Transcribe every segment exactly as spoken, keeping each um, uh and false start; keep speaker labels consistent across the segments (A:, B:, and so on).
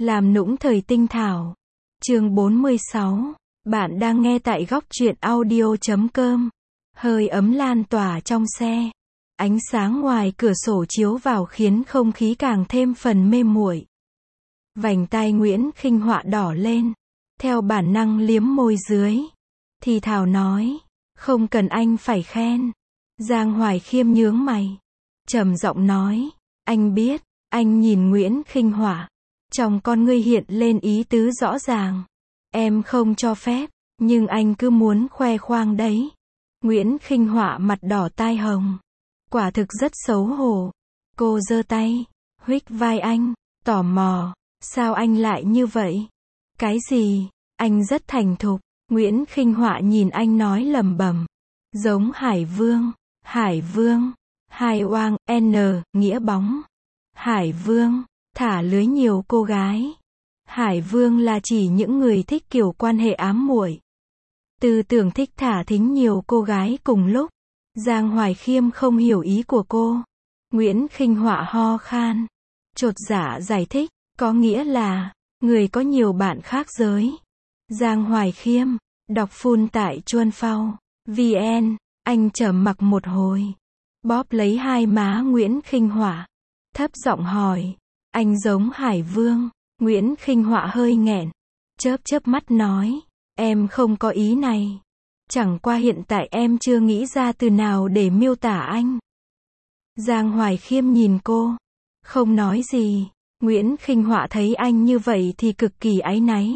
A: Làm nũng thời tinh thảo. Chương bốn mươi sáu. Bạn đang nghe tại góc truyện audio chấm com. Hơi ấm lan tỏa trong xe. Ánh sáng ngoài cửa sổ chiếu vào khiến không khí càng thêm phần mê muội. Vành tai Nguyễn Khinh Họa đỏ lên. Theo bản năng liếm môi dưới. Thì thào nói. Không cần anh phải khen. Giang Hoài Khiêm nhướng mày. Trầm giọng nói. Anh biết. Anh nhìn Nguyễn Khinh Họa. Trong con ngươi hiện lên ý tứ rõ ràng. Em không cho phép. Nhưng anh cứ muốn khoe khoang đấy. Nguyễn Khinh Họa mặt đỏ tai hồng. Quả thực rất xấu hổ. Cô giơ tay. Huých vai anh. Tò mò. Sao anh lại như vậy? Cái gì? Anh rất thành thục. Nguyễn Khinh Họa nhìn anh nói lẩm bẩm. Giống Hải Vương. Hải Vương. Hai oang, N, nghĩa bóng. Hải Vương. Thả lưới nhiều cô gái. Hải Vương là chỉ những người thích kiểu quan hệ ám muội. Tư tưởng thích thả thính nhiều cô gái cùng lúc. Giang Hoài Khiêm không hiểu ý của cô. Nguyễn Khinh Họa ho khan. Chột dạ giải thích, có nghĩa là, người có nhiều bạn khác giới. Giang Hoài Khiêm, đọc full tại chuan phao, vn, anh trầm mặc một hồi. Bóp lấy hai má Nguyễn Khinh Họa. Thấp giọng hỏi, anh giống Hải Vương. Nguyễn Khinh Họa hơi nghẹn. Chớp chớp mắt nói, em không có ý này. Chẳng qua hiện tại em chưa nghĩ ra từ nào để miêu tả anh. Giang Hoài Khiêm nhìn cô. Không nói gì. Nguyễn Khinh Họa thấy anh như vậy thì cực kỳ áy náy.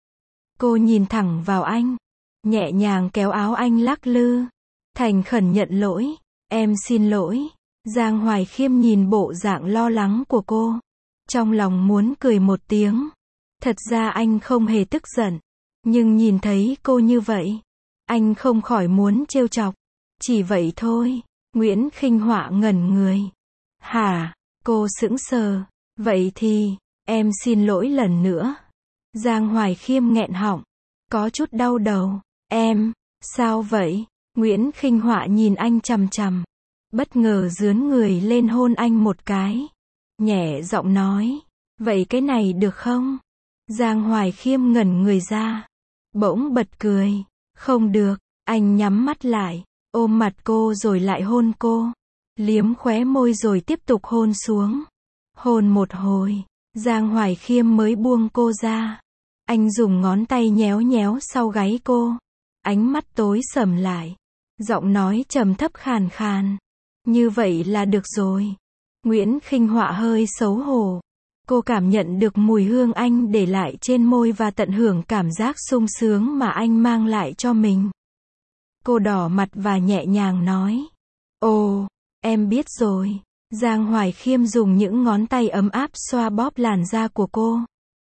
A: Cô nhìn thẳng vào anh. Nhẹ nhàng kéo áo anh lắc lư. Thành khẩn nhận lỗi. Em xin lỗi. Giang Hoài Khiêm nhìn bộ dạng lo lắng của cô. Trong lòng muốn cười một tiếng. Thật ra anh không hề tức giận. Nhưng nhìn thấy cô như vậy. Anh không khỏi muốn trêu chọc. Chỉ vậy thôi. Nguyễn Khinh Họa ngẩn người. Hả? Cô sững sờ. Vậy thì, em xin lỗi lần nữa. Giang Hoài Khiêm nghẹn họng. Có chút đau đầu. Em, sao vậy? Nguyễn Khinh Họa nhìn anh chằm chằm. Bất ngờ dướn người lên hôn anh một cái. Nhẹ giọng nói. Vậy cái này được không? Giang Hoài Khiêm ngẩn người ra. Bỗng bật cười. Không được. Anh nhắm mắt lại. Ôm mặt cô rồi lại hôn cô. Liếm khóe môi rồi tiếp tục hôn xuống. Hôn một hồi. Giang Hoài Khiêm mới buông cô ra. Anh dùng ngón tay nhéo nhéo sau gáy cô. Ánh mắt tối sầm lại. Giọng nói trầm thấp khàn khàn. Như vậy là được rồi. Nguyễn Khinh Họa hơi xấu hổ. Cô cảm nhận được mùi hương anh để lại trên môi và tận hưởng cảm giác sung sướng mà anh mang lại cho mình. Cô đỏ mặt và nhẹ nhàng nói. Ồ, em biết rồi. Giang Hoài Khiêm dùng những ngón tay ấm áp xoa bóp làn da của cô.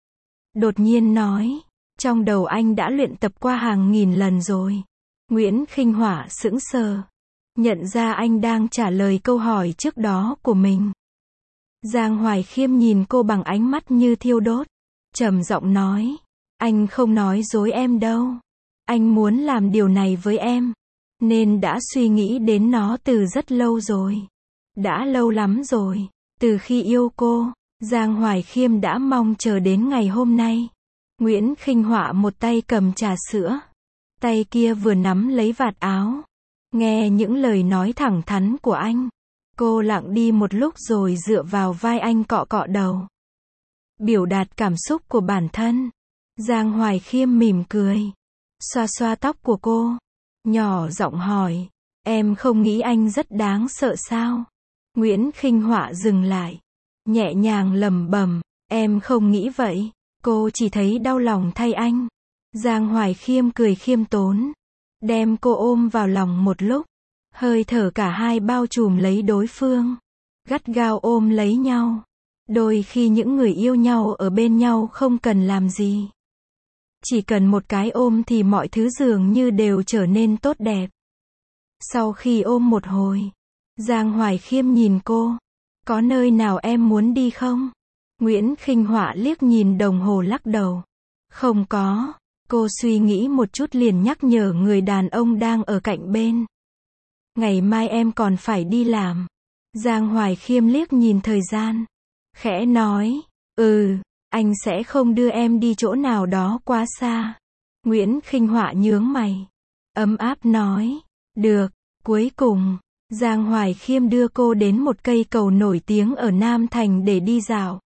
A: Đột nhiên nói. Trong đầu anh đã luyện tập qua hàng nghìn lần rồi. Nguyễn Khinh Họa sững sờ. Nhận ra anh đang trả lời câu hỏi trước đó của mình. Giang Hoài Khiêm nhìn cô bằng ánh mắt như thiêu đốt. Trầm giọng nói. Anh không nói dối em đâu. Anh muốn làm điều này với em. Nên đã suy nghĩ đến nó từ rất lâu rồi. Đã lâu lắm rồi. Từ khi yêu cô, Giang Hoài Khiêm đã mong chờ đến ngày hôm nay. Nguyễn Khinh Họa một tay cầm trà sữa. Tay kia vừa nắm lấy vạt áo. Nghe những lời nói thẳng thắn của anh. Cô lặng đi một lúc rồi dựa vào vai anh cọ cọ đầu. Biểu đạt cảm xúc của bản thân. Giang Hoài Khiêm mỉm cười. Xoa xoa tóc của cô. Nhỏ giọng hỏi. Em không nghĩ anh rất đáng sợ sao? Nguyễn Khinh Họa dừng lại. Nhẹ nhàng lẩm bẩm. Em không nghĩ vậy. Cô chỉ thấy đau lòng thay anh. Giang Hoài Khiêm cười khiêm tốn. Đem cô ôm vào lòng một lúc. Hơi thở cả hai bao trùm lấy đối phương. Gắt gao ôm lấy nhau. Đôi khi những người yêu nhau ở bên nhau không cần làm gì. Chỉ cần một cái ôm thì mọi thứ dường như đều trở nên tốt đẹp. Sau khi ôm một hồi. Giang Hoài Khiêm nhìn cô. Có nơi nào em muốn đi không? Nguyễn Khinh Họa liếc nhìn đồng hồ lắc đầu. Không có. Cô suy nghĩ một chút liền nhắc nhở người đàn ông đang ở cạnh bên. Ngày mai em còn phải đi làm. Giang Hoài Khiêm liếc nhìn thời gian. Khẽ nói. Ừ. Anh sẽ không đưa em đi chỗ nào đó quá xa. Nguyễn Khinh Họa nhướng mày. Ấm áp nói. Được. Cuối cùng, Giang Hoài Khiêm đưa cô đến một cây cầu nổi tiếng ở Nam Thành để đi dạo.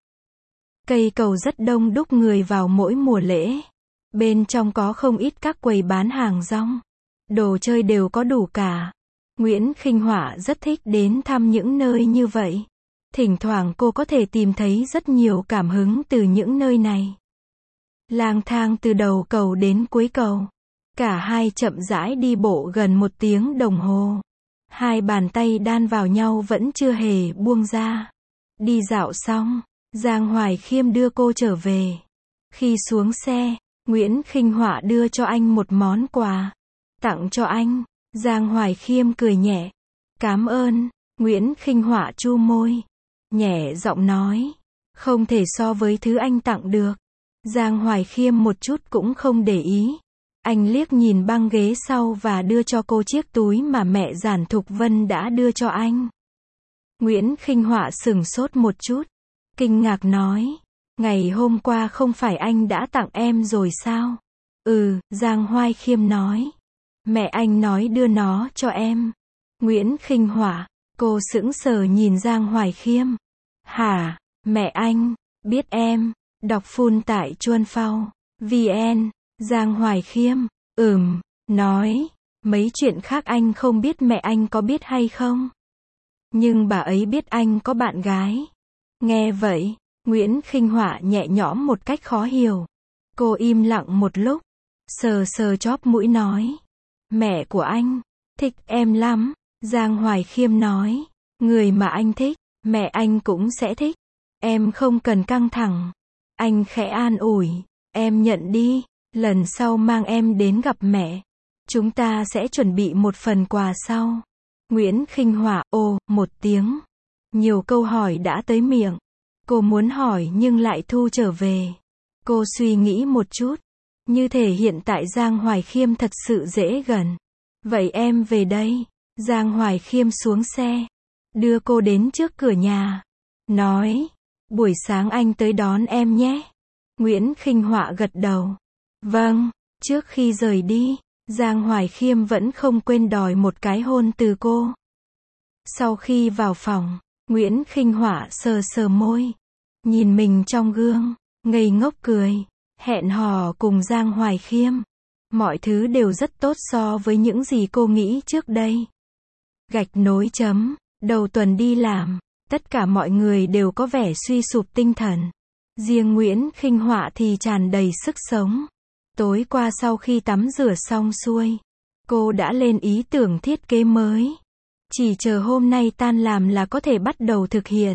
A: Cây cầu rất đông đúc người vào mỗi mùa lễ. Bên trong có không ít các quầy bán hàng rong. Đồ chơi đều có đủ cả. Nguyễn Khinh Họa rất thích đến thăm những nơi như vậy. Thỉnh thoảng cô có thể tìm thấy rất nhiều cảm hứng từ những nơi này. Lang thang từ đầu cầu đến cuối cầu. Cả hai chậm rãi đi bộ gần một tiếng đồng hồ. Hai bàn tay đan vào nhau vẫn chưa hề buông ra. Đi dạo xong, Giang Hoài Khiêm đưa cô trở về. Khi xuống xe, Nguyễn Khinh Họa đưa cho anh một món quà. Tặng cho anh. Giang Hoài Khiêm cười nhẹ. Cảm ơn. Nguyễn Khinh Họa chu môi. Nhẹ giọng nói. Không thể so với thứ anh tặng được. Giang Hoài Khiêm một chút cũng không để ý. Anh liếc nhìn băng ghế sau và đưa cho cô chiếc túi mà mẹ Giản Thục Vân đã đưa cho anh. Nguyễn Khinh Họa sửng sốt một chút. Kinh ngạc nói. Ngày hôm qua không phải anh đã tặng em rồi sao? Ừ, Giang Hoài Khiêm nói. Mẹ anh nói đưa nó cho em. Nguyễn Khinh Họa. Cô sững sờ nhìn Giang Hoài Khiêm. Hả? Mẹ anh? Biết em. Đọc full tại chuan phao. vn. Giang Hoài Khiêm. Ừm. Nói. Mấy chuyện khác anh không biết mẹ anh có biết hay không? Nhưng bà ấy biết anh có bạn gái. Nghe vậy, Nguyễn Khinh Họa nhẹ nhõm một cách khó hiểu. Cô im lặng một lúc. Sờ sờ chóp mũi nói. Mẹ của anh. Thích em lắm. Giang Hoài Khiêm nói. Người mà anh thích, mẹ anh cũng sẽ thích. Em không cần căng thẳng. Anh khẽ an ủi. Em nhận đi. Lần sau mang em đến gặp mẹ. Chúng ta sẽ chuẩn bị một phần quà sau. Nguyễn Khinh Họa ồ một tiếng. Nhiều câu hỏi đã tới miệng. Cô muốn hỏi nhưng lại thu trở về. Cô suy nghĩ một chút. Như thể hiện tại Giang Hoài Khiêm thật sự dễ gần. Vậy em về đây. Giang Hoài Khiêm xuống xe. Đưa cô đến trước cửa nhà. Nói. Buổi sáng anh tới đón em nhé. Nguyễn Khinh Họa gật đầu. Vâng. Trước khi rời đi, Giang Hoài Khiêm vẫn không quên đòi một cái hôn từ cô. Sau khi vào phòng, Nguyễn Khinh Họa sờ sờ môi. Nhìn mình trong gương, ngây ngốc cười. Hẹn hò cùng Giang Hoài Khiêm. Mọi thứ đều rất tốt so với những gì cô nghĩ trước đây. Gạch nối chấm. Đầu tuần đi làm, tất cả mọi người đều có vẻ suy sụp tinh thần. Riêng Nguyễn Khinh Họa thì tràn đầy sức sống. Tối qua sau khi tắm rửa xong xuôi, cô đã lên ý tưởng thiết kế mới. Chỉ chờ hôm nay tan làm là có thể bắt đầu thực hiện.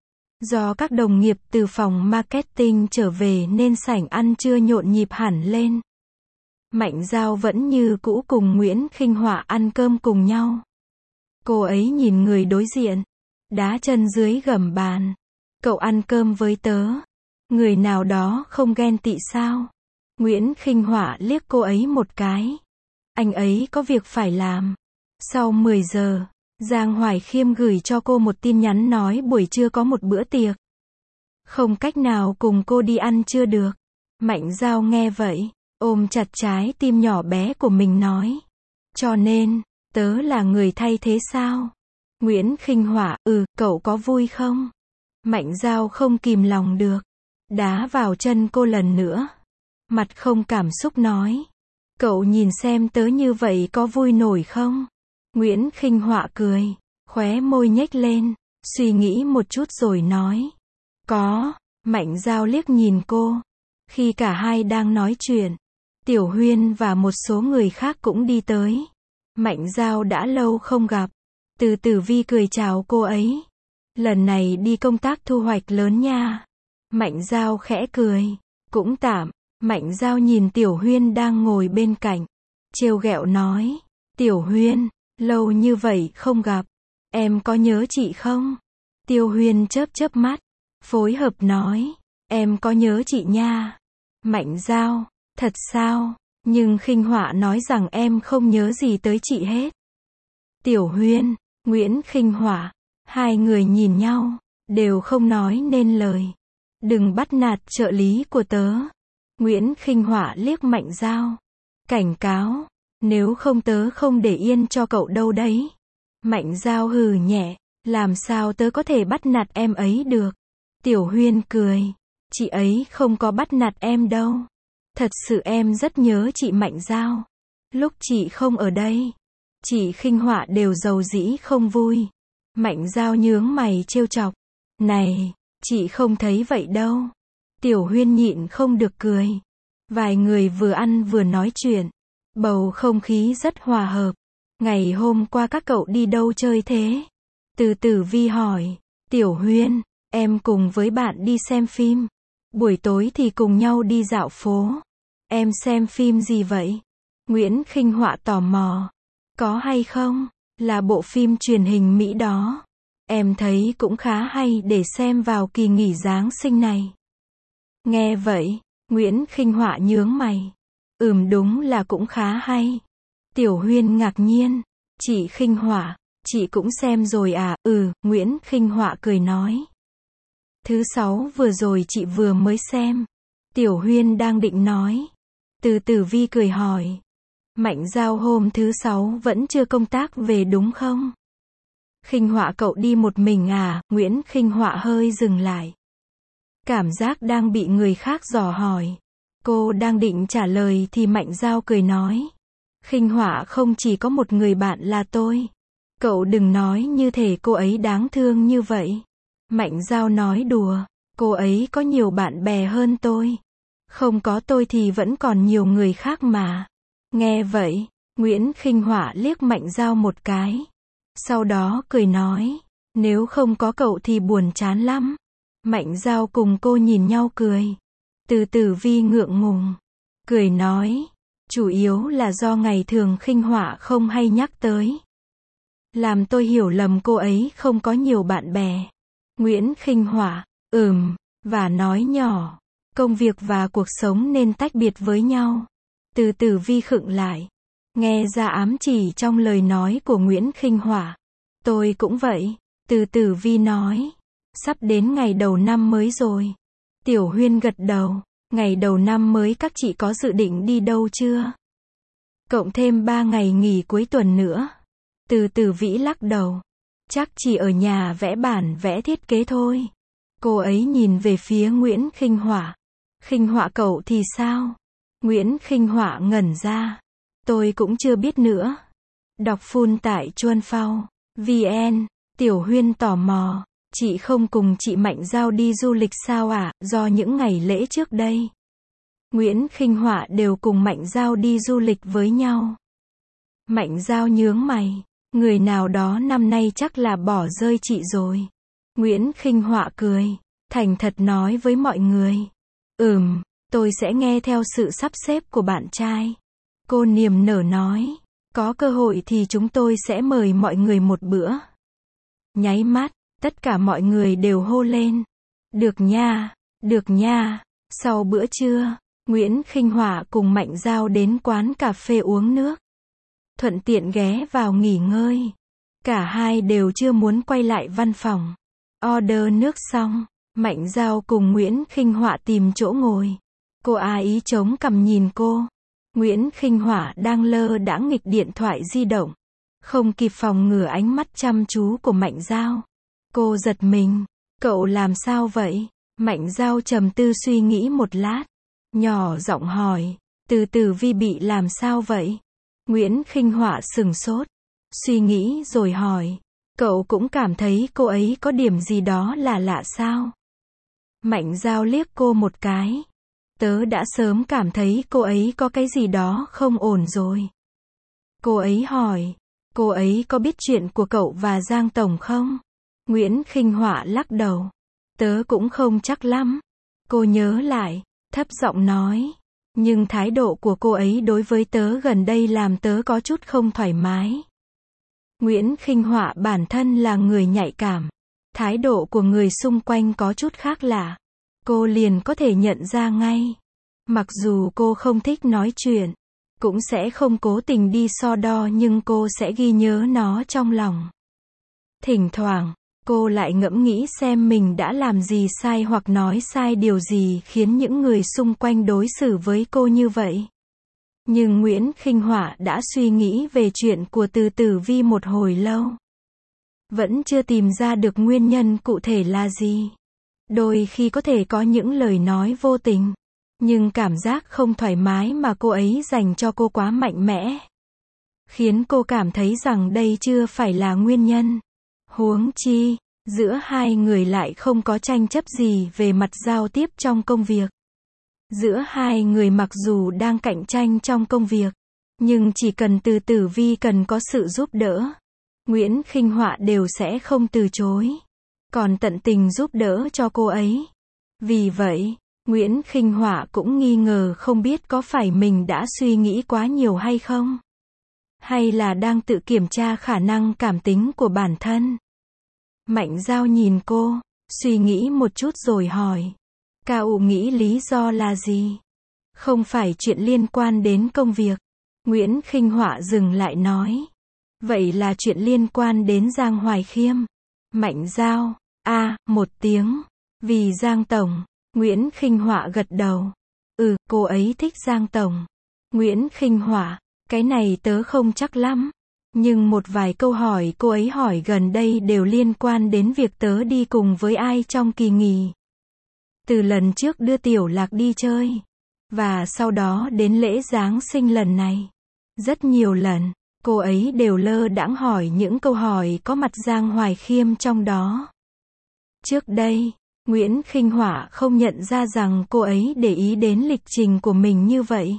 A: Do các đồng nghiệp từ phòng marketing trở về nên sảnh ăn trưa nhộn nhịp hẳn lên. Mạnh Giao vẫn như cũ cùng Nguyễn Khinh Họa ăn cơm cùng nhau. Cô ấy nhìn người đối diện. Đá chân dưới gầm bàn. Cậu ăn cơm với tớ. Người nào đó không ghen tị sao? Nguyễn Khinh Họa liếc cô ấy một cái. Anh ấy có việc phải làm. Sau mười giờ, Giang Hoài Khiêm gửi cho cô một tin nhắn nói buổi trưa có một bữa tiệc. Không cách nào cùng cô đi ăn trưa được. Mạnh Giao nghe vậy, ôm chặt trái tim nhỏ bé của mình nói. Cho nên, tớ là người thay thế sao? Nguyễn Khinh Họa, ừ, cậu có vui không? Mạnh Giao không kìm lòng được. Đá vào chân cô lần nữa. Mặt không cảm xúc nói. Cậu nhìn xem tớ như vậy có vui nổi không? Nguyễn Khinh Họa cười. Khóe môi nhếch lên. Suy nghĩ một chút rồi nói. Có. Mạnh Giao liếc nhìn cô. Khi cả hai đang nói chuyện, Tiểu Huyên và một số người khác cũng đi tới. Mạnh Giao đã lâu không gặp. Từ Tử Vi cười chào cô ấy. Lần này đi công tác thu hoạch lớn nha. Mạnh Giao khẽ cười. Cũng tạm. Mạnh Giao nhìn Tiểu Huyên đang ngồi bên cạnh. Trêu ghẹo nói. Tiểu Huyên, lâu như vậy không gặp. Em có nhớ chị không? Tiêu Huyên chớp chớp mắt. Phối hợp nói. Em có nhớ chị nha. Mạnh Giao. Thật sao? Nhưng Khinh Họa nói rằng em không nhớ gì tới chị hết. Tiểu Huyên, Nguyễn Khinh Họa. Hai người nhìn nhau. Đều không nói nên lời. Đừng bắt nạt trợ lý của tớ. Nguyễn Khinh Họa liếc Mạnh Dao. Cảnh cáo, nếu không tớ không để yên cho cậu đâu đấy. Mạnh Dao hừ nhẹ, làm sao tớ có thể bắt nạt em ấy được. Tiểu Huyên cười, chị ấy không có bắt nạt em đâu. Thật sự em rất nhớ chị Mạnh Dao. Lúc chị không ở đây, chị Khinh Họa đều rầu rĩ không vui. Mạnh Dao nhướng mày trêu chọc. Này, chị không thấy vậy đâu. Tiểu Huyên nhịn không được cười. Vài người vừa ăn vừa nói chuyện. Bầu không khí rất hòa hợp. Ngày hôm qua các cậu đi đâu chơi thế? Từ Tử Vi hỏi. Tiểu Huyên, em cùng với bạn đi xem phim. Buổi tối thì cùng nhau đi dạo phố. Em xem phim gì vậy? Nguyễn Khinh Họa tò mò. Có hay không? Là bộ phim truyền hình Mỹ đó. Em thấy cũng khá hay để xem vào kỳ nghỉ Giáng sinh này. Nghe vậy, Nguyễn Khinh Họa nhướng mày. Ừm đúng là cũng khá hay. Tiểu Huyên ngạc nhiên. Chị Khinh Họa, chị cũng xem rồi à? Ừ, Nguyễn Khinh Họa cười nói. Thứ sáu vừa rồi chị vừa mới xem. Tiểu Huyên đang định nói. Từ Tử Vi cười hỏi. Mạnh Dao hôm thứ sáu vẫn chưa công tác về đúng không? Khinh Họa cậu đi một mình à? Nguyễn Khinh Họa hơi dừng lại. Cảm giác đang bị người khác dò hỏi. Cô đang định trả lời thì Mạnh Dao cười nói. Khinh Họa không chỉ có một người bạn là tôi. Cậu đừng nói như thể cô ấy đáng thương như vậy. Mạnh Dao nói đùa. Cô ấy có nhiều bạn bè hơn tôi. Không có tôi thì vẫn còn nhiều người khác mà. Nghe vậy, Nguyễn Khinh Họa liếc Mạnh Dao một cái. Sau đó cười nói. Nếu không có cậu thì buồn chán lắm. Mạnh Dao cùng cô nhìn nhau cười. Từ Tử Vi ngượng ngùng. Cười nói. Chủ yếu là do ngày thường Khinh Họa không hay nhắc tới. Làm tôi hiểu lầm cô ấy không có nhiều bạn bè. Nguyễn Khinh Họa. Ừm. Và nói nhỏ. Công việc và cuộc sống nên tách biệt với nhau. Từ Tử Vi khựng lại. Nghe ra ám chỉ trong lời nói của Nguyễn Khinh Họa. Tôi cũng vậy. Từ Tử Vi nói. Sắp đến ngày đầu năm mới rồi. Tiểu Huyên gật đầu. Ngày đầu năm mới các chị có dự định đi đâu chưa? Cộng thêm ba ngày nghỉ cuối tuần nữa. Từ Tử Vĩ lắc đầu. Chắc chỉ ở nhà vẽ bản vẽ thiết kế thôi. Cô ấy nhìn về phía Nguyễn Khinh Họa. Khinh Họa cậu thì sao? Nguyễn Khinh Họa ngẩn ra. Tôi cũng chưa biết nữa. Đọc full tại chuan phao chấm vn. Tiểu Huyên tò mò. Chị không cùng chị Mạnh Dao đi du lịch sao ạ? À? Do những ngày lễ trước đây, Nguyễn Khinh Họa đều cùng Mạnh Dao đi du lịch với nhau. Mạnh Dao nhướng mày. Người nào đó năm nay chắc là bỏ rơi chị rồi. Nguyễn Khinh Họa cười. Thành thật nói với mọi người. Ừm, tôi sẽ nghe theo sự sắp xếp của bạn trai. Cô niềm nở nói. Có cơ hội thì chúng tôi sẽ mời mọi người một bữa. Nháy mắt, tất cả mọi người đều hô lên. Được nha, được nha. Sau bữa trưa, Nguyễn Khinh Họa cùng Mạnh Dao đến quán cà phê uống nước. Thuận tiện ghé vào nghỉ ngơi. Cả hai đều chưa muốn quay lại văn phòng. Order nước xong, Mạnh Dao cùng Nguyễn Khinh Họa tìm chỗ ngồi. Cô á ý chống cằm nhìn cô. Nguyễn Khinh Họa đang lơ đãng nghịch điện thoại di động. Không kịp phòng ngừa ánh mắt chăm chú của Mạnh Dao. Cô giật mình. Cậu làm sao vậy? Mạnh Dao trầm tư suy nghĩ một lát. Nhỏ giọng hỏi. Từ Tử Vi bị làm sao vậy? Nguyễn Khinh Họa sừng sốt. Suy nghĩ rồi hỏi. Cậu cũng cảm thấy cô ấy có điểm gì đó là lạ sao? Mạnh Dao liếc cô một cái. Tớ đã sớm cảm thấy cô ấy có cái gì đó không ổn rồi. Cô ấy hỏi. Cô ấy có biết chuyện của cậu và Giang Tổng không? Nguyễn Khinh Họa lắc đầu. Tớ cũng không chắc lắm. Cô nhớ lại, thấp giọng nói. Nhưng thái độ của cô ấy đối với tớ gần đây làm tớ có chút không thoải mái. Nguyễn Khinh Họa bản thân là người nhạy cảm. Thái độ của người xung quanh có chút khác lạ. Cô liền có thể nhận ra ngay. Mặc dù cô không thích nói chuyện, cũng sẽ không cố tình đi so đo nhưng cô sẽ ghi nhớ nó trong lòng. Thỉnh thoảng, Cô lại ngẫm nghĩ xem mình đã làm gì sai hoặc nói sai điều gì khiến những người xung quanh đối xử với cô như vậy. Nhưng Nguyễn Khinh Họa đã suy nghĩ về chuyện của Từ Tử Vi một hồi lâu. Vẫn chưa tìm ra được nguyên nhân cụ thể là gì. Đôi khi có thể có những lời nói vô tình, nhưng cảm giác không thoải mái mà cô ấy dành cho cô quá mạnh mẽ, khiến cô cảm thấy rằng đây chưa phải là nguyên nhân. Huống chi, giữa hai người lại không có tranh chấp gì về mặt giao tiếp trong công việc. Giữa hai người mặc dù đang cạnh tranh trong công việc, nhưng chỉ cần Từ Tử Vi cần có sự giúp đỡ, Nguyễn Khinh Họa đều sẽ không từ chối, còn tận tình giúp đỡ cho cô ấy. Vì vậy, Nguyễn Khinh Họa cũng nghi ngờ không biết có phải mình đã suy nghĩ quá nhiều hay không, hay là đang tự kiểm tra khả năng cảm tính của bản thân. Mạnh Dao nhìn cô, suy nghĩ một chút rồi hỏi. Cao Ụ nghĩ lý do là gì? Không phải chuyện liên quan đến công việc. Nguyễn Khinh Họa dừng lại nói. Vậy là chuyện liên quan đến Giang Hoài Khiêm. Mạnh Dao, a à, một tiếng. Vì Giang Tổng. Nguyễn Khinh Họa gật đầu. Ừ, cô ấy thích Giang Tổng. Nguyễn Khinh Họa, cái này tớ không chắc lắm. Nhưng một vài câu hỏi cô ấy hỏi gần đây đều liên quan đến việc tớ đi cùng với ai trong kỳ nghỉ. Từ lần trước đưa Tiểu Lạc đi chơi, và sau đó đến lễ Giáng sinh lần này. Rất nhiều lần, cô ấy đều lơ đãng hỏi những câu hỏi có mặt Giang Hoài Khiêm trong đó. Trước đây, Nguyễn Khinh Họa không nhận ra rằng cô ấy để ý đến lịch trình của mình như vậy.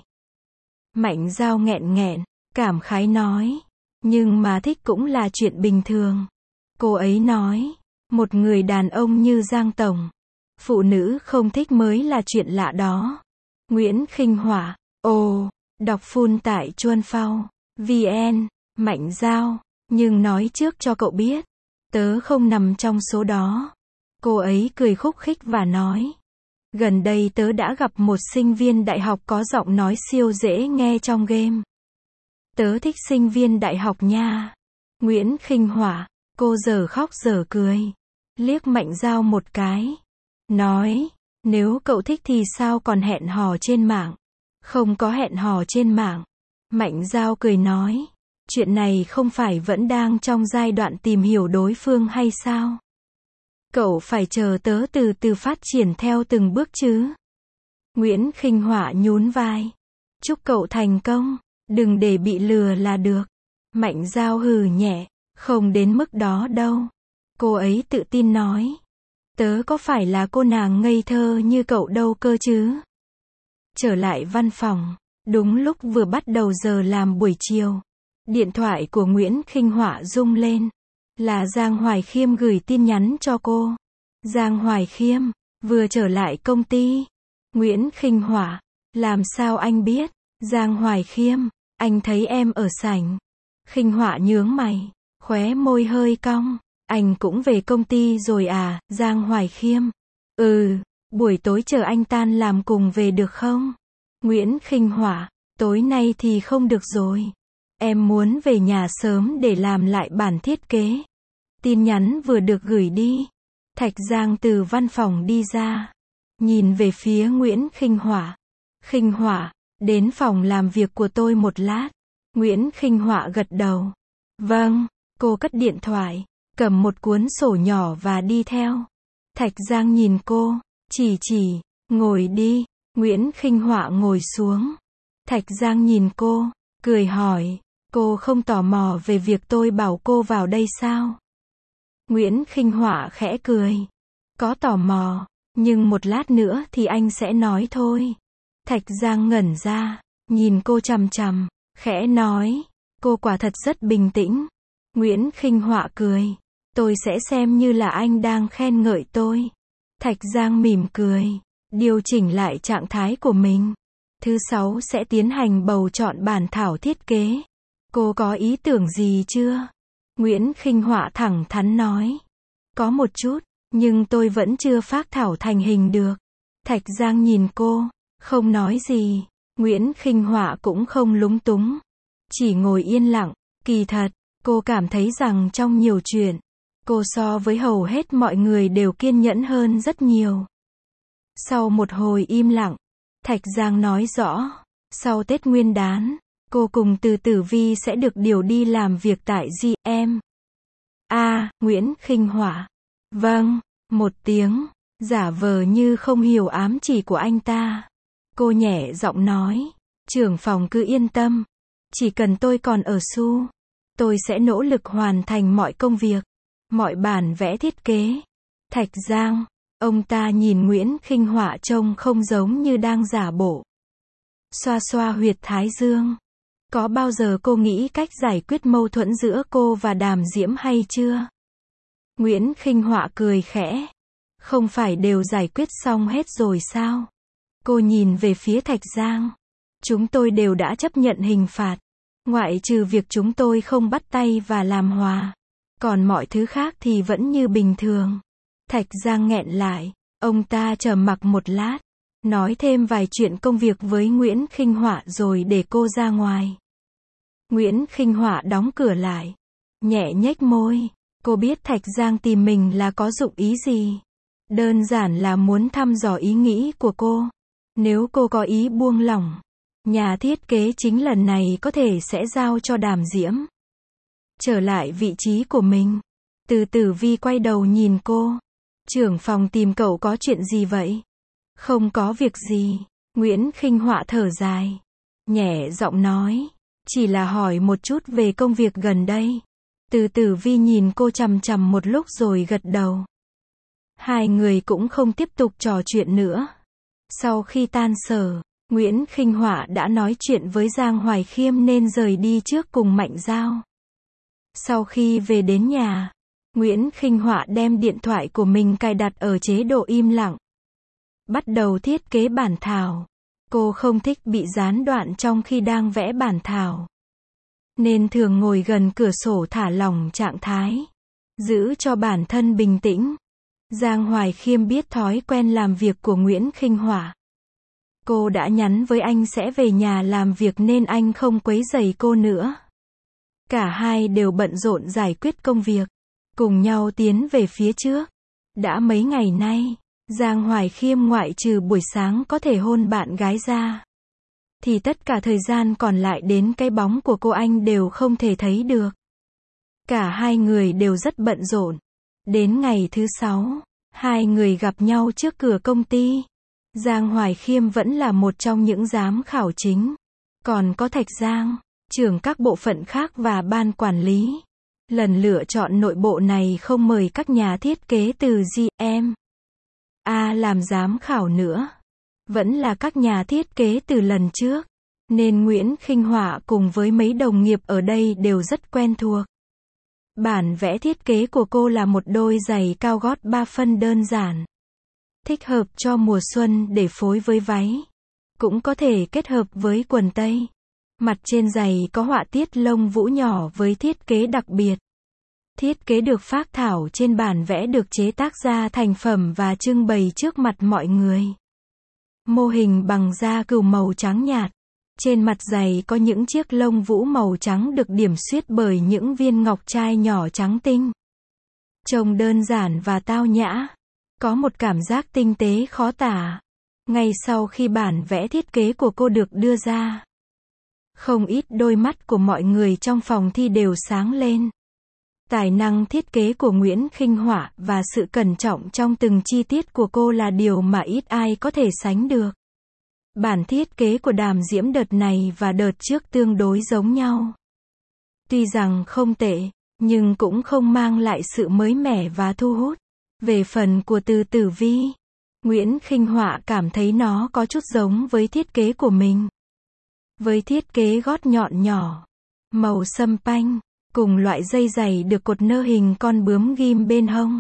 A: Mạnh Dao nghẹn nghẹn, cảm khái nói. Nhưng mà thích cũng là chuyện bình thường. Cô ấy nói, một người đàn ông như Giang Tổng, phụ nữ không thích mới là chuyện lạ đó. Nguyễn Khinh Họa, ồ, đọc full tại Chuan Phao, vn, Mạnh Dao, nhưng nói trước cho cậu biết, tớ không nằm trong số đó. Cô ấy cười khúc khích và nói, gần đây tớ đã gặp một sinh viên đại học có giọng nói siêu dễ nghe trong game. Tớ thích sinh viên đại học nha. Nguyễn Khinh Họa, cô giờ khóc giờ cười, liếc Mạnh Dao một cái, nói, nếu cậu thích thì sao còn hẹn hò trên mạng? Không có hẹn hò trên mạng. Mạnh Dao cười nói, chuyện này không phải vẫn đang trong giai đoạn tìm hiểu đối phương hay sao? Cậu phải chờ tớ từ từ phát triển theo từng bước chứ. Nguyễn Khinh Họa nhún vai, chúc cậu thành công. Đừng để bị lừa là được. Mạnh Dao hừ nhẹ, không đến mức đó đâu. Cô ấy tự tin nói. Tớ có phải là cô nàng ngây thơ như cậu đâu cơ chứ. Trở lại văn phòng, đúng lúc vừa bắt đầu giờ làm buổi chiều. Điện thoại của Nguyễn Khinh Họa rung lên. Là Giang Hoài Khiêm gửi tin nhắn cho cô. Giang Hoài Khiêm, vừa trở lại công ty. Nguyễn Khinh Họa, làm sao anh biết? Giang Hoài Khiêm, anh thấy em ở sảnh. Khinh Họa nhướng mày, khóe môi hơi cong. Anh cũng về công ty rồi à? Giang Hoài Khiêm, ừ, buổi tối chờ anh tan làm cùng về được không? Nguyễn Khinh Họa, tối nay thì không được rồi. Em muốn về nhà sớm để làm lại bản thiết kế. Tin nhắn vừa được gửi đi. Thạch Giang từ văn phòng đi ra, nhìn về phía Nguyễn Khinh Họa. Khinh Họa, đến phòng làm việc của tôi một lát. Nguyễn Khinh Họa gật đầu. Vâng, cô cất điện thoại, cầm một cuốn sổ nhỏ và đi theo. Thạch Giang nhìn cô, chỉ chỉ, ngồi đi. Nguyễn Khinh Họa ngồi xuống. Thạch Giang nhìn cô, cười hỏi, cô không tò mò về việc tôi bảo cô vào đây sao? Nguyễn Khinh Họa khẽ cười. Có tò mò, nhưng một lát nữa thì anh sẽ nói thôi. Thạch Giang ngẩn ra, nhìn cô chằm chằm, khẽ nói, cô quả thật rất bình tĩnh. Nguyễn Khinh Họa cười, tôi sẽ xem như là anh đang khen ngợi tôi. Thạch Giang mỉm cười, điều chỉnh lại trạng thái của mình. Thứ sáu sẽ tiến hành bầu chọn bản thảo thiết kế. Cô có ý tưởng gì chưa? Nguyễn Khinh Họa thẳng thắn nói. Có một chút, nhưng tôi vẫn chưa phác thảo thành hình được. Thạch Giang nhìn cô, không nói gì. Nguyễn Khinh Họa cũng không lúng túng, chỉ ngồi yên lặng. Kỳ thật, cô cảm thấy rằng trong nhiều chuyện, Cô so với hầu hết mọi người đều kiên nhẫn hơn rất nhiều. Sau một hồi im lặng, Thạch Giang nói rõ, sau Tết Nguyên đán, cô cùng Từ Tử Vi sẽ được điều đi làm việc tại giê em. A, Nguyễn Khinh Họa. Vâng, một tiếng, giả vờ như không hiểu ám chỉ của anh ta. Cô nhẹ giọng nói, trưởng phòng cứ yên tâm, chỉ cần tôi còn ở Su, tôi sẽ nỗ lực hoàn thành mọi công việc, mọi bản vẽ thiết kế. Thạch Giang, ông ta nhìn Nguyễn Khinh Họa trông không giống như đang giả bộ. Xoa xoa huyệt thái dương. Có bao giờ cô nghĩ cách giải quyết mâu thuẫn giữa cô và Đàm Diễm hay chưa? Nguyễn Khinh Họa cười khẽ. Không phải đều giải quyết xong hết rồi sao? Cô nhìn về phía Thạch Giang. Chúng tôi đều đã chấp nhận hình phạt. Ngoại trừ việc chúng tôi không bắt tay và làm hòa. Còn mọi thứ khác thì vẫn như bình thường. Thạch Giang nghẹn lại. Ông ta trầm mặc một lát. Nói thêm vài chuyện công việc với Nguyễn Khinh Họa rồi để cô ra ngoài. Nguyễn Khinh Họa đóng cửa lại. Nhẹ nhếch môi. Cô biết Thạch Giang tìm mình là có dụng ý gì. Đơn giản là muốn thăm dò ý nghĩ của cô. Nếu cô có ý buông lỏng, nhà thiết kế chính lần này có thể sẽ giao cho Đàm Diễm. Trở lại vị trí của mình. Từ Tử Vi quay đầu nhìn cô. Trưởng phòng tìm cậu có chuyện gì vậy? Không có việc gì. Nguyễn Khinh Họa thở dài. Nhẹ giọng nói. Chỉ là hỏi một chút về công việc gần đây. Từ Tử Vi nhìn cô chằm chằm một lúc rồi gật đầu. Hai người cũng không tiếp tục trò chuyện nữa. Sau khi tan sở, Nguyễn Khinh Họa đã nói chuyện với Giang Hoài Khiêm nên rời đi trước cùng Mạnh Giao. Sau khi về đến nhà, Nguyễn Khinh Họa đem điện thoại của mình cài đặt ở chế độ im lặng. Bắt đầu thiết kế bản thảo. Cô không thích bị gián đoạn trong khi đang vẽ bản thảo. Nên thường ngồi gần cửa sổ thả lỏng trạng thái. Giữ cho bản thân bình tĩnh. Giang Hoài Khiêm biết thói quen làm việc của Nguyễn Khinh Họa. Cô đã nhắn với anh sẽ về nhà làm việc nên anh không quấy rầy cô nữa. Cả hai đều bận rộn giải quyết công việc. Cùng nhau tiến về phía trước. Đã mấy ngày nay, Giang Hoài Khiêm ngoại trừ buổi sáng có thể hôn bạn gái ra, thì tất cả thời gian còn lại đến cái bóng của cô anh đều không thể thấy được. Cả hai người đều rất bận rộn. Đến ngày thứ sáu, hai người gặp nhau trước cửa công ty. Giang Hoài Khiêm vẫn là một trong những giám khảo chính. Còn có Thạch Giang, trưởng các bộ phận khác và ban quản lý. Lần lựa chọn nội bộ này không mời các nhà thiết kế từ giê em. A làm giám khảo nữa. Vẫn là các nhà thiết kế từ lần trước. Nên Nguyễn Khinh Họa cùng với mấy đồng nghiệp ở đây đều rất quen thuộc. Bản vẽ thiết kế của cô là một đôi giày cao gót ba phân đơn giản. Thích hợp cho mùa xuân để phối với váy. Cũng có thể kết hợp với quần tây. Mặt trên giày có họa tiết lông vũ nhỏ với thiết kế đặc biệt. Thiết kế được phác thảo trên bản vẽ được chế tác ra thành phẩm và trưng bày trước mặt mọi người. Mô hình bằng da cừu màu trắng nhạt. Trên mặt giày có những chiếc lông vũ màu trắng được điểm xuyết bởi những viên ngọc trai nhỏ trắng tinh. Trông đơn giản và tao nhã. Có một cảm giác tinh tế khó tả. Ngay sau khi bản vẽ thiết kế của cô được đưa ra, không ít đôi mắt của mọi người trong phòng thi đều sáng lên. Tài năng thiết kế của Nguyễn Khinh Họa và sự cẩn trọng trong từng chi tiết của cô là điều mà ít ai có thể sánh được. Bản thiết kế của Đàm Diễm đợt này và đợt trước tương đối giống nhau. Tuy rằng không tệ, nhưng cũng không mang lại sự mới mẻ và thu hút. Về phần của Từ Tử Vi, Nguyễn Khinh Họa cảm thấy nó có chút giống với thiết kế của mình. Với thiết kế gót nhọn nhỏ, màu sâm panh, cùng loại dây giày được cột nơ hình con bướm ghim bên hông.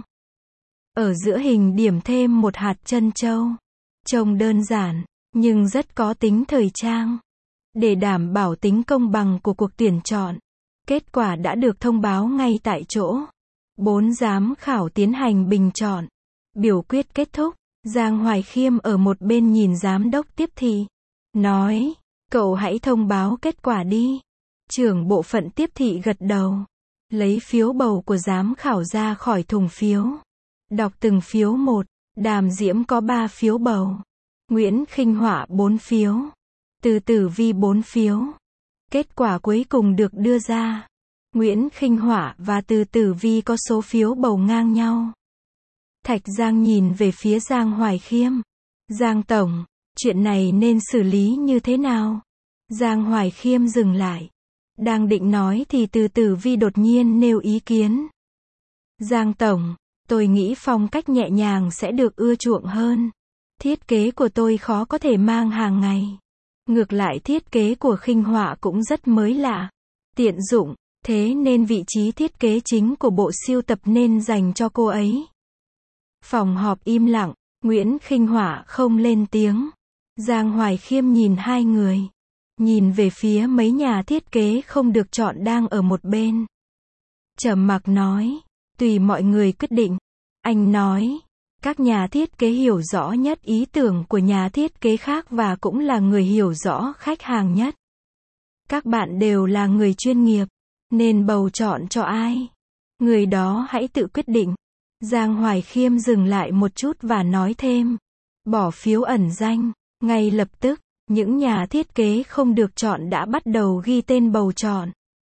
A: Ở giữa hình điểm thêm một hạt trân châu. Trông đơn giản, nhưng rất có tính thời trang. Để đảm bảo tính công bằng của cuộc tuyển chọn, kết quả đã được thông báo ngay tại chỗ. Bốn giám khảo tiến hành bình chọn. Biểu quyết kết thúc. Giang Hoài Khiêm ở một bên nhìn giám đốc tiếp thị. Nói, cậu hãy thông báo kết quả đi. Trưởng bộ phận tiếp thị gật đầu. Lấy phiếu bầu của giám khảo ra khỏi thùng phiếu. Đọc từng phiếu một. Đàm Diễm có ba phiếu bầu. Nguyễn Khinh Họa bốn phiếu. Từ Tử Vi bốn phiếu. Kết quả cuối cùng được đưa ra. Nguyễn Khinh Họa và Từ Tử Vi có số phiếu bầu ngang nhau. Thạch Giang nhìn về phía Giang Hoài Khiêm. Giang Tổng, chuyện này nên xử lý như thế nào? Giang Hoài Khiêm dừng lại. Đang định nói thì Từ Tử Vi đột nhiên nêu ý kiến. Giang Tổng, tôi nghĩ phong cách nhẹ nhàng sẽ được ưa chuộng hơn. Thiết kế của tôi khó có thể mang hàng ngày. Ngược lại thiết kế của Khinh Họa cũng rất mới lạ, tiện dụng, thế nên vị trí thiết kế chính của bộ sưu tập nên dành cho cô ấy. Phòng họp im lặng, Nguyễn Khinh Họa không lên tiếng. Giang Hoài Khiêm nhìn hai người. Nhìn về phía mấy nhà thiết kế không được chọn đang ở một bên. Trầm mặc nói, tùy mọi người quyết định. Anh nói, các nhà thiết kế hiểu rõ nhất ý tưởng của nhà thiết kế khác và cũng là người hiểu rõ khách hàng nhất. Các bạn đều là người chuyên nghiệp, nên bầu chọn cho ai, người đó hãy tự quyết định. Giang Hoài Khiêm dừng lại một chút và nói thêm, bỏ phiếu ẩn danh. Ngay lập tức, những nhà thiết kế không được chọn đã bắt đầu ghi tên bầu chọn.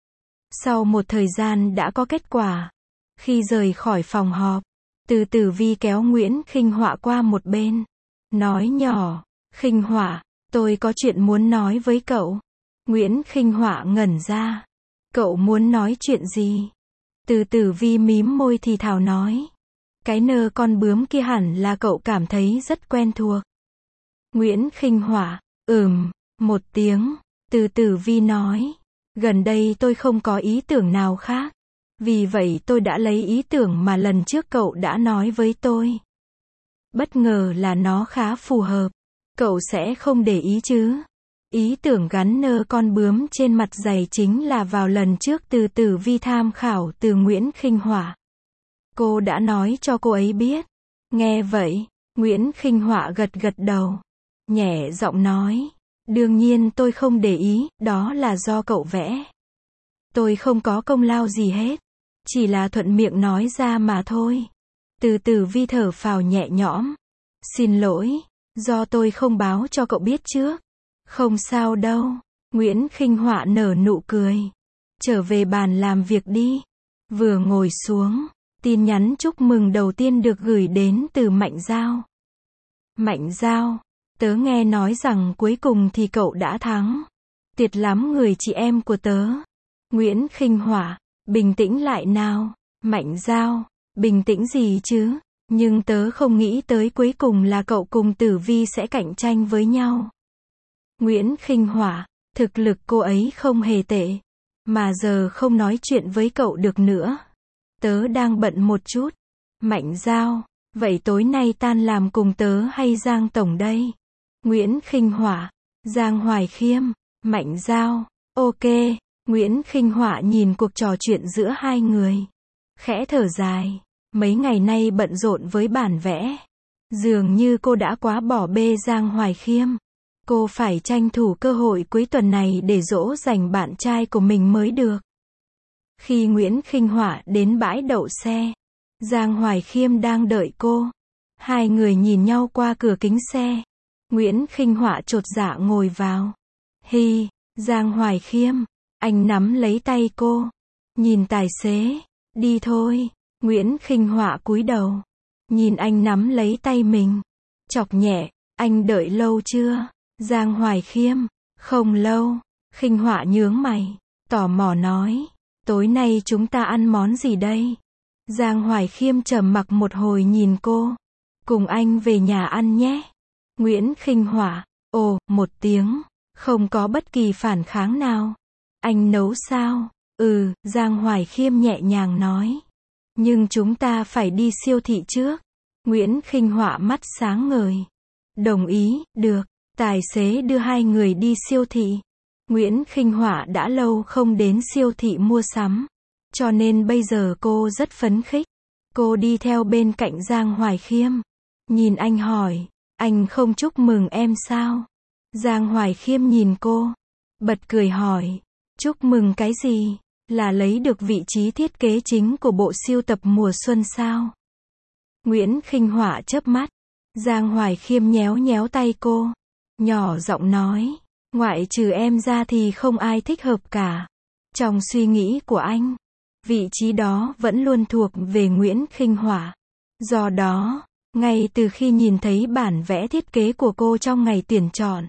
A: Sau một thời gian đã có kết quả. Khi rời khỏi phòng họp, Từ Tử Vi kéo Nguyễn Khinh Họa qua một bên. Nói nhỏ, Khinh Họa, tôi có chuyện muốn nói với cậu. Nguyễn Khinh Họa ngẩn ra. Cậu muốn nói chuyện gì? Từ Tử Vi mím môi thì thào nói. Cái nơ con bướm kia hẳn là cậu cảm thấy rất quen thuộc. Nguyễn Khinh Họa, ừm, một tiếng. Từ Tử Vi nói. Gần đây tôi không có ý tưởng nào khác. Vì vậy tôi đã lấy ý tưởng mà lần trước cậu đã nói với tôi. Bất ngờ là nó khá phù hợp. Cậu sẽ không để ý chứ? Ý tưởng gắn nơ con bướm trên mặt giày chính là vào lần trước Từ Tử Vi tham khảo từ Nguyễn Khinh Họa. Cô đã nói cho cô ấy biết. Nghe vậy, Nguyễn Khinh Họa gật gật đầu. Nhẹ giọng nói. Đương nhiên tôi không để ý, đó là do cậu vẽ. Tôi không có công lao gì hết. Chỉ là thuận miệng nói ra mà thôi. Từ Tử Vi thở phào nhẹ nhõm. Xin lỗi, do tôi không báo cho cậu biết trước. Không sao đâu. Nguyễn Khinh Họa nở nụ cười. Trở về bàn làm việc đi. Vừa ngồi xuống, tin nhắn chúc mừng đầu tiên được gửi đến từ Mạnh Giao. Mạnh Giao, tớ nghe nói rằng cuối cùng thì cậu đã thắng. Tuyệt lắm người chị em của tớ. Nguyễn Khinh Họa, bình tĩnh lại nào. Mạnh Giao, bình tĩnh gì chứ? Nhưng tớ không nghĩ tới cuối cùng là cậu cùng Tử Vi sẽ cạnh tranh với nhau. Nguyễn Khinh Họa, thực lực cô ấy không hề tệ. Mà giờ không nói chuyện với cậu được nữa. Tớ đang bận một chút. Mạnh Giao, vậy tối nay tan làm cùng tớ hay Giang Tổng đây? Nguyễn Khinh Họa, Giang Hoài Khiêm, Mạnh Giao, ok. Nguyễn Khinh Họa nhìn cuộc trò chuyện giữa hai người. Khẽ thở dài. Mấy ngày nay bận rộn với bản vẽ. Dường như cô đã quá bỏ bê Giang Hoài Khiêm. Cô phải tranh thủ cơ hội cuối tuần này để dỗ dành bạn trai của mình mới được. Khi Nguyễn Khinh Họa đến bãi đậu xe, Giang Hoài Khiêm đang đợi cô. Hai người nhìn nhau qua cửa kính xe. Nguyễn Khinh Họa chột dạ ngồi vào. Hi, Giang Hoài Khiêm. Anh nắm lấy tay cô. Nhìn tài xế. Đi thôi. Nguyễn Khinh Họa cúi đầu. Nhìn anh nắm lấy tay mình. Chọc nhẹ. Anh đợi lâu chưa? Giang Hoài Khiêm. Không lâu. Khinh Họa nhướng mày. Tò mò nói. Tối nay chúng ta ăn món gì đây? Giang Hoài Khiêm trầm mặc một hồi nhìn cô. Cùng anh về nhà ăn nhé. Nguyễn Khinh Họa. Ồ, một tiếng. Không có bất kỳ phản kháng nào. Anh nấu sao? Ừ, Giang Hoài Khiêm nhẹ nhàng nói. Nhưng chúng ta phải đi siêu thị trước. Nguyễn Khinh Họa mắt sáng ngời. Đồng ý, được. Tài xế đưa hai người đi siêu thị. Nguyễn Khinh Họa đã lâu không đến siêu thị mua sắm. Cho nên bây giờ cô rất phấn khích. Cô đi theo bên cạnh Giang Hoài Khiêm. Nhìn anh hỏi. Anh không chúc mừng em sao? Giang Hoài Khiêm nhìn cô. Bật cười hỏi. Chúc mừng cái gì? Là lấy được vị trí thiết kế chính của bộ sưu tập mùa xuân sao? Nguyễn Khinh Họa chớp mắt. Giang Hoài Khiêm nhéo nhéo tay cô. Nhỏ giọng nói. Ngoại trừ em ra thì không ai thích hợp cả. Trong suy nghĩ của anh, vị trí đó vẫn luôn thuộc về Nguyễn Khinh Họa. Do đó, ngay từ khi nhìn thấy bản vẽ thiết kế của cô trong ngày tuyển chọn,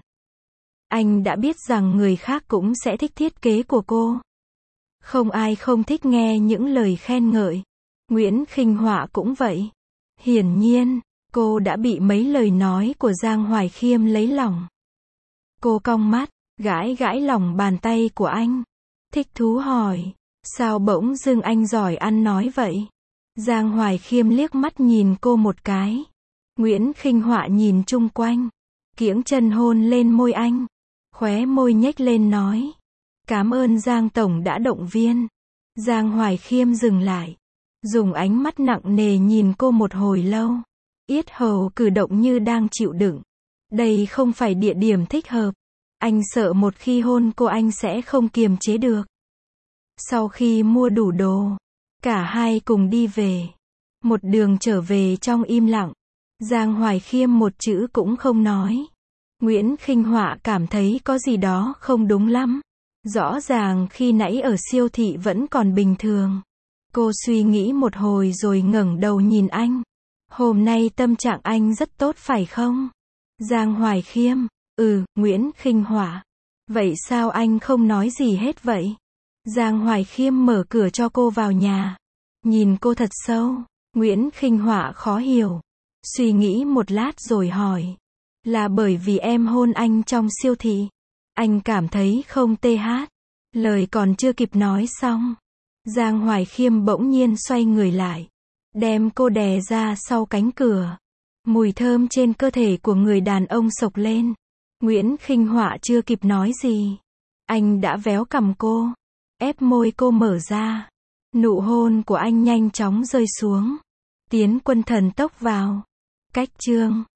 A: anh đã biết rằng người khác cũng sẽ thích thiết kế của cô. Không ai không thích nghe những lời khen ngợi. Nguyễn Khinh Họa cũng vậy. Hiển nhiên, cô đã bị mấy lời nói của Giang Hoài Khiêm lấy lòng. Cô cong mắt, gãi gãi lòng bàn tay của anh. Thích thú hỏi, sao bỗng dưng anh giỏi ăn nói vậy? Giang Hoài Khiêm liếc mắt nhìn cô một cái. Nguyễn Khinh Họa nhìn chung quanh, kiễng chân hôn lên môi anh. Khóe môi nhếch lên nói. Cảm ơn Giang Tổng đã động viên. Giang Hoài Khiêm dừng lại, dùng ánh mắt nặng nề nhìn cô một hồi lâu. Yết hầu cử động như đang chịu đựng. Đây không phải địa điểm thích hợp. Anh sợ một khi hôn cô anh sẽ không kiềm chế được. Sau khi mua đủ đồ, cả hai cùng đi về. Một đường trở về trong im lặng. Giang Hoài Khiêm một chữ cũng không nói. Nguyễn Khinh Họa cảm thấy có gì đó không đúng lắm. Rõ ràng khi nãy ở siêu thị vẫn còn bình thường. Cô suy nghĩ một hồi rồi ngẩng đầu nhìn anh. Hôm nay tâm trạng anh rất tốt phải không? Giang Hoài Khiêm. Ừ, Nguyễn Khinh Họa. Vậy sao anh không nói gì hết vậy? Giang Hoài Khiêm mở cửa cho cô vào nhà. Nhìn cô thật sâu. Nguyễn Khinh Họa khó hiểu. Suy nghĩ một lát rồi hỏi. Là bởi vì em hôn anh trong siêu thị. Anh cảm thấy không tê hát. Lời còn chưa kịp nói xong. Giang Hoài Khiêm bỗng nhiên xoay người lại. Đem cô đè ra sau cánh cửa. Mùi thơm trên cơ thể của người đàn ông sộc lên. Nguyễn Khinh Họa chưa kịp nói gì. Anh đã véo cằm cô. Ép môi cô mở ra. Nụ hôn của anh nhanh chóng rơi xuống. Tiến quân thần tốc vào. Cách chương